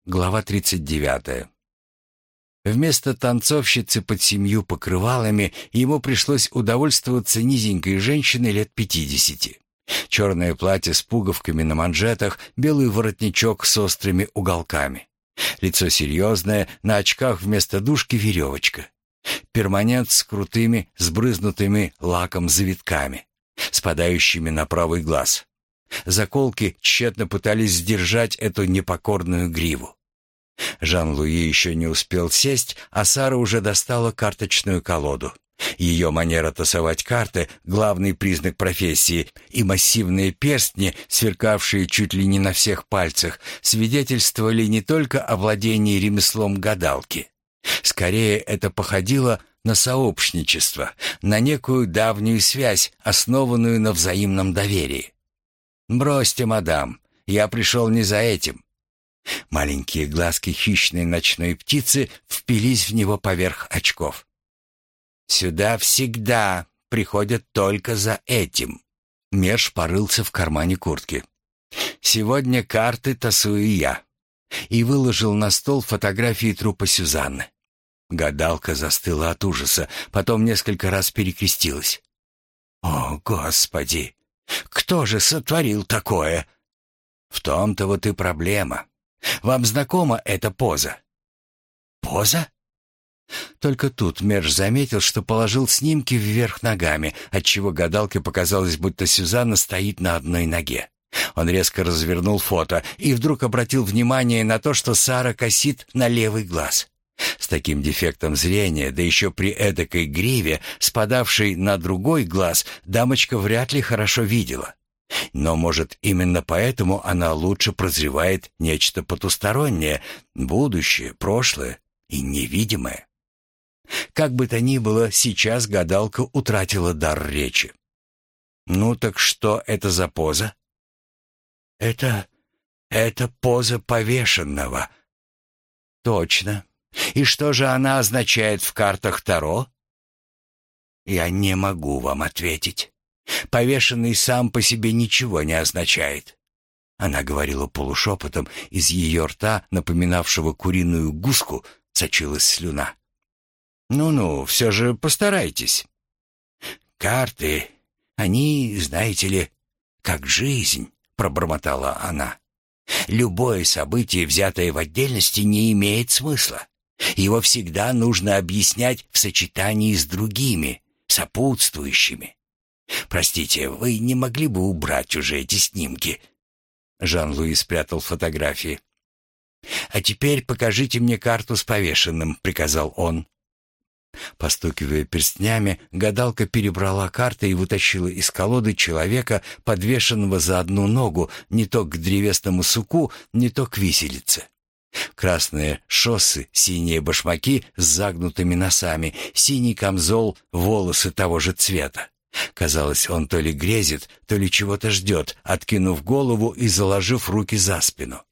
Глава 39. Вместо танцовщицы под 7 покрывалами ему пришлось удовольствоваться низенькой женщиной лет 50. Черное платье с пуговками на манжетах, белый воротничок с острыми уголками. Лицо серьезное, на очках вместо дужки веревочка. Перманент с крутыми, сбрызнутыми лаком завитками, спадающими на правый глаз. Заколки тщетно пытались сдержать эту непокорную гриву. Жан-Луи еще не успел сесть, а Сара уже достала карточную колоду. Ее манера тасовать карты — главный признак профессии, и массивные перстни, сверкавшие чуть ли не на всех пальцах, свидетельствовали не только о владении ремеслом гадалки. Скорее, это походило на сообщничество, на некую давнюю связь, основанную на взаимном доверии. «Бросьте, мадам, я пришел не за этим». Маленькие глазки хищной ночной птицы впились в него поверх очков. «Сюда всегда приходят только за этим». Мерш порылся в кармане куртки. «Сегодня карты тасую я». И выложил на стол фотографии трупа Сюзанны. Гадалка застыла от ужаса, потом несколько раз перекрестилась. «О, Господи! Кто же сотворил такое?» «В том-то вот и проблема. Вам знакома эта поза?» «Поза?» Только тут Мерш заметил, что положил снимки вверх ногами, отчего гадалке показалось, будто Сюзанна стоит на одной ноге. Он резко развернул фото и вдруг обратил внимание на то, что Сара косит на левый глаз. С таким дефектом зрения, да еще при эдакой гриве, спадавшей на другой глаз, дамочка вряд ли хорошо видела. Но, может, именно поэтому она лучше прозревает нечто потустороннее, будущее, прошлое и невидимое. Как бы то ни было, сейчас гадалка утратила дар речи. «Ну так что это за поза?» «Это поза повешенного». «Точно. И что же она означает в картах Таро?» «Я не могу вам ответить. Повешенный сам по себе ничего не означает». Она говорила полушепотом, из ее рта, напоминавшего куриную гуску, сочилась слюна. «Ну-ну, все же постарайтесь». «Карты, они, знаете ли, как жизнь», — пробормотала она. «Любое событие, взятое в отдельности, не имеет смысла. Его всегда нужно объяснять в сочетании с другими, сопутствующими. Простите, вы не могли бы убрать уже эти снимки?» Жан-Луи спрятал фотографии. «А теперь покажите мне карту с повешенным», — приказал он. Постукивая перстнями, гадалка перебрала карты и вытащила из колоды человека, подвешенного за одну ногу, не то к древесному суку, не то к виселице. Красные шоссы, синие башмаки с загнутыми носами, синий камзол, волосы того же цвета. Казалось, он то ли грезит, то ли чего-то ждет, откинув голову и заложив руки за спину.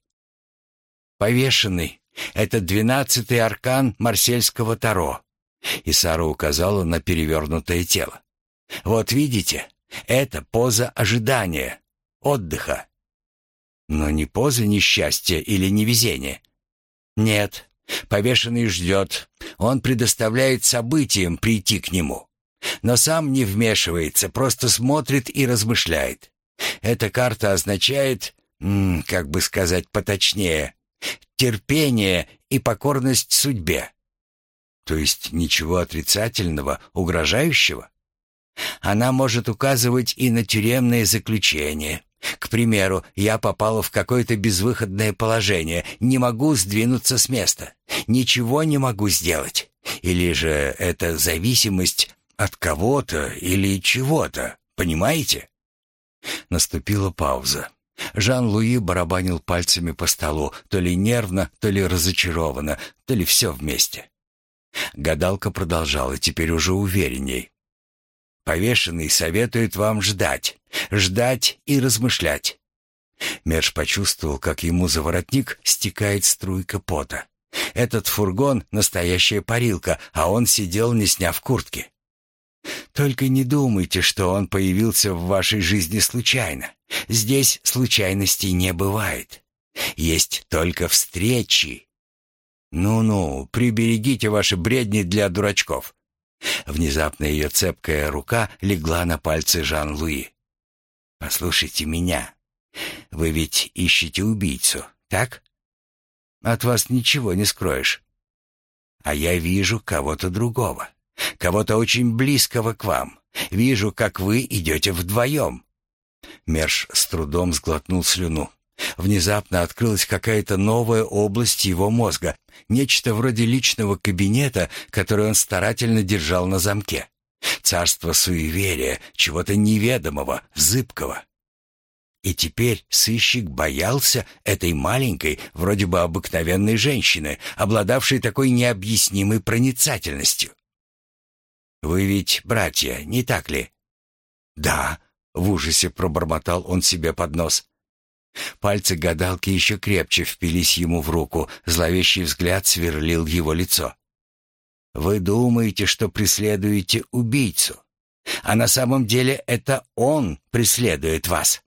«Повешенный — это 12-й аркан марсельского Таро». И Сара указала на перевернутое тело. «Вот видите, это поза ожидания, отдыха. Но не поза несчастья или невезения. Нет, повешенный ждет, он предоставляет событиям прийти к нему. Но сам не вмешивается, просто смотрит и размышляет. Эта карта означает, как бы сказать поточнее, терпение и покорность судьбе. То есть ничего отрицательного, угрожающего? Она может указывать и на тюремное заключение. К примеру, я попала в какое-то безвыходное положение, не могу сдвинуться с места, ничего не могу сделать. Или же это зависимость от кого-то или чего-то, понимаете? Наступила пауза. Жан-Луи барабанил пальцами по столу, то ли нервно, то ли разочарованно, то ли все вместе. Гадалка продолжала, теперь уже уверенней. «Повешенный советует вам ждать и размышлять». Мерш почувствовал, как ему за воротник стекает струйка пота. Этот фургон — настоящая парилка, а он сидел, не сняв куртки. «Только не думайте, что он появился в вашей жизни случайно. Здесь случайностей не бывает. Есть только встречи. Ну-ну, приберегите ваши бредни для дурачков. Внезапно ее цепкая рука легла на пальцы Жан-Луи. «Послушайте меня. Вы ведь ищете убийцу, так? От вас ничего не скроешь. А я вижу кого-то другого, кого-то очень близкого к вам. Вижу, как вы идете вдвоем». Мерш с трудом сглотнул слюну. Внезапно открылась какая-то новая область его мозга, нечто вроде личного кабинета, который он старательно держал на замке. Царство суеверия, чего-то неведомого, зыбкого. И теперь сыщик боялся этой маленькой, вроде бы обыкновенной женщины, обладавшей такой необъяснимой проницательностью. «Вы ведь братья, не так ли?» «Да», — в ужасе пробормотал он себе под нос. Пальцы гадалки еще крепче впились ему в руку, зловещий взгляд сверлил его лицо. «Вы думаете, что преследуете убийцу, а на самом деле это он преследует вас».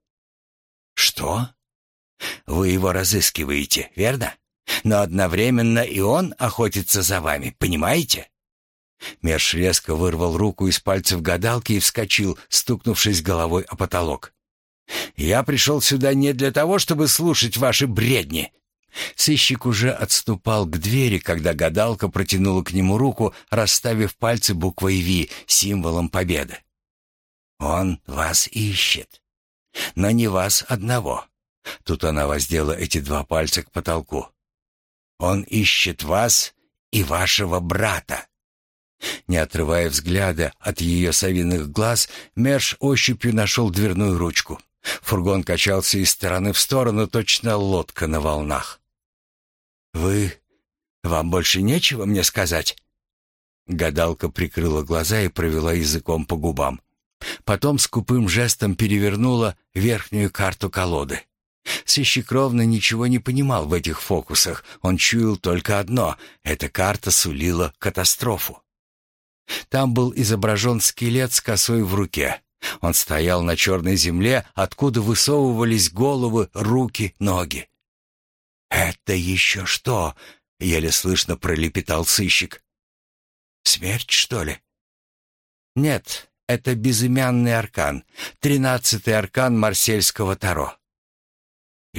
«Что?» «Вы его разыскиваете, верно? Но одновременно и он охотится за вами, понимаете?» Мерш резко вырвал руку из пальцев гадалки и вскочил, стукнувшись головой о потолок. «Я пришел сюда не для того, чтобы слушать ваши бредни». Сыщик уже отступал к двери, когда гадалка протянула к нему руку, расставив пальцы буквой «Ви», символом победы. «Он вас ищет. Но не вас одного». Тут она воздела эти два пальца к потолку. «Он ищет вас и вашего брата». Не отрывая взгляда от ее совиных глаз, Мерш ощупью нашел дверную ручку. Фургон качался из стороны в сторону, точно лодка на волнах. «Вам больше нечего мне сказать?» Гадалка прикрыла глаза и провела языком по губам. Потом скупым жестом перевернула верхнюю карту колоды. Сыщик ровно ничего не понимал в этих фокусах. Он чуял только одно — эта карта сулила катастрофу. Там был изображен скелет с косой в руке. Он стоял на черной земле, откуда высовывались головы, руки, ноги. «Это еще что?» — еле слышно пролепетал сыщик. «Смерть, что ли?» «Нет, это безымянный аркан, 13-й аркан марсельского таро». «И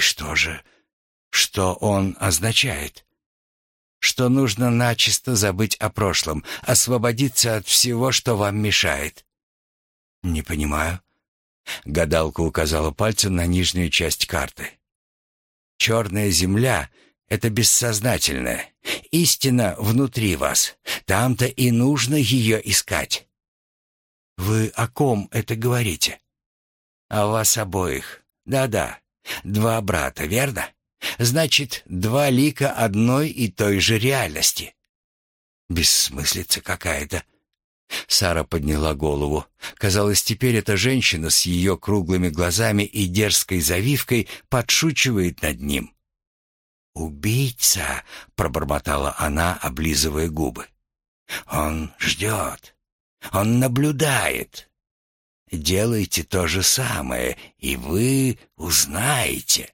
что он означает?» «Что нужно начисто забыть о прошлом, освободиться от всего, что вам мешает». «Не понимаю». Гадалка указала пальцем на нижнюю часть карты. «Черная земля — это бессознательное. Истина внутри вас. Там-то и нужно ее искать». «Вы о ком это говорите?» «О вас обоих. Да-да. Два брата, верно? Значит, два лика одной и той же реальности». «Бессмыслица какая-то». Сара подняла голову. Казалось, теперь эта женщина с ее круглыми глазами и дерзкой завивкой подшучивает над ним. «Убийца!» — пробормотала она, облизывая губы. «Он ждет. Он наблюдает. Делайте то же самое, и вы узнаете».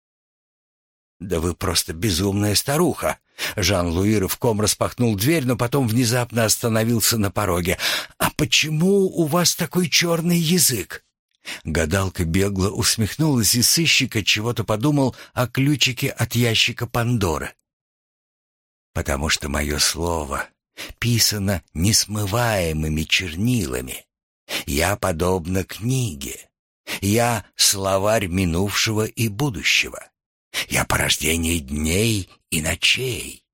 «Да вы просто безумная старуха!» Жан-Луи рывком распахнул дверь, но потом внезапно остановился на пороге. «А почему у вас такой черный язык?» Гадалка бегло усмехнулась, и сыщик отчего-то подумал о ключике от ящика Пандоры. «Потому что мое слово писано несмываемыми чернилами. Я подобна книге. Я словарь минувшего и будущего. Я порождение дней и ночей.